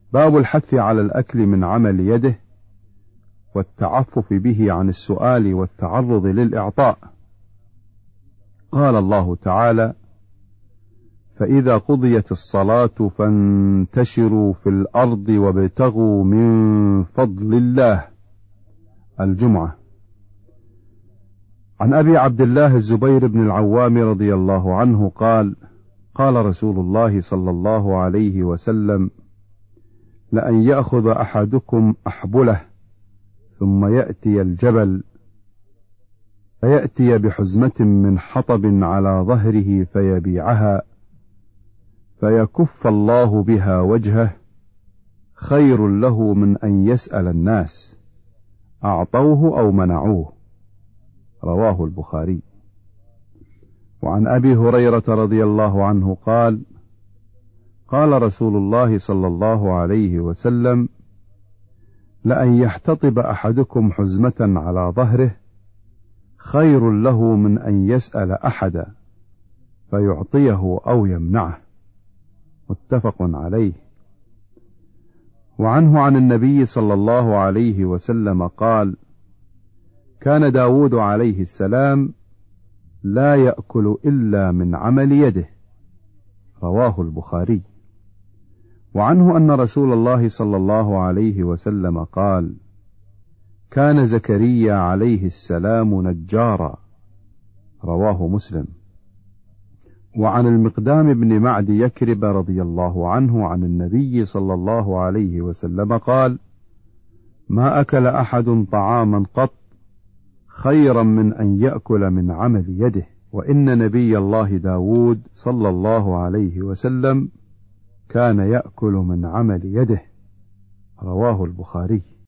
باب الحث على الأكل من عمل يده والتعفف به عن السؤال والتعرض للإعطاء. قال الله تعالى: فإذا قضيت الصلاة فانتشروا في الأرض وابتغوا من فضل الله. الجمعة. عن أبي عبد الله الزبير بن العوام رضي الله عنه قال: قال رسول الله صلى الله عليه وسلم: لأن يأخذ أحدكم أحبله ثم يأتي الجبل فيأتي بحزمة من حطب على ظهره فيبيعها فيكف الله بها وجهه خير له من أن يسأل الناس أعطوه أو منعوه. رواه البخاري. وعن أبي هريرة رضي الله عنه قال: قال رسول الله صلى الله عليه وسلم: لأن يحتطب أحدكم حزمة على ظهره خير له من أن يسأل أحدا فيعطيه أو يمنعه. متفق عليه. وعنه عن النبي صلى الله عليه وسلم قال: كان داود عليه السلام لا يأكل إلا من عمل يده. رواه البخاري. وعنه أن رسول الله صلى الله عليه وسلم قال: كان زكريا عليه السلام نجارا. رواه مسلم. وعن المقدام بن معد يكرب رضي الله عنه عن النبي صلى الله عليه وسلم قال: ما أكل أحد طعاما قط خيرا من أن يأكل من عمل يده، وإن نبي الله داود صلى الله عليه وسلم كان يأكل من عمل يده. رواه البخاري.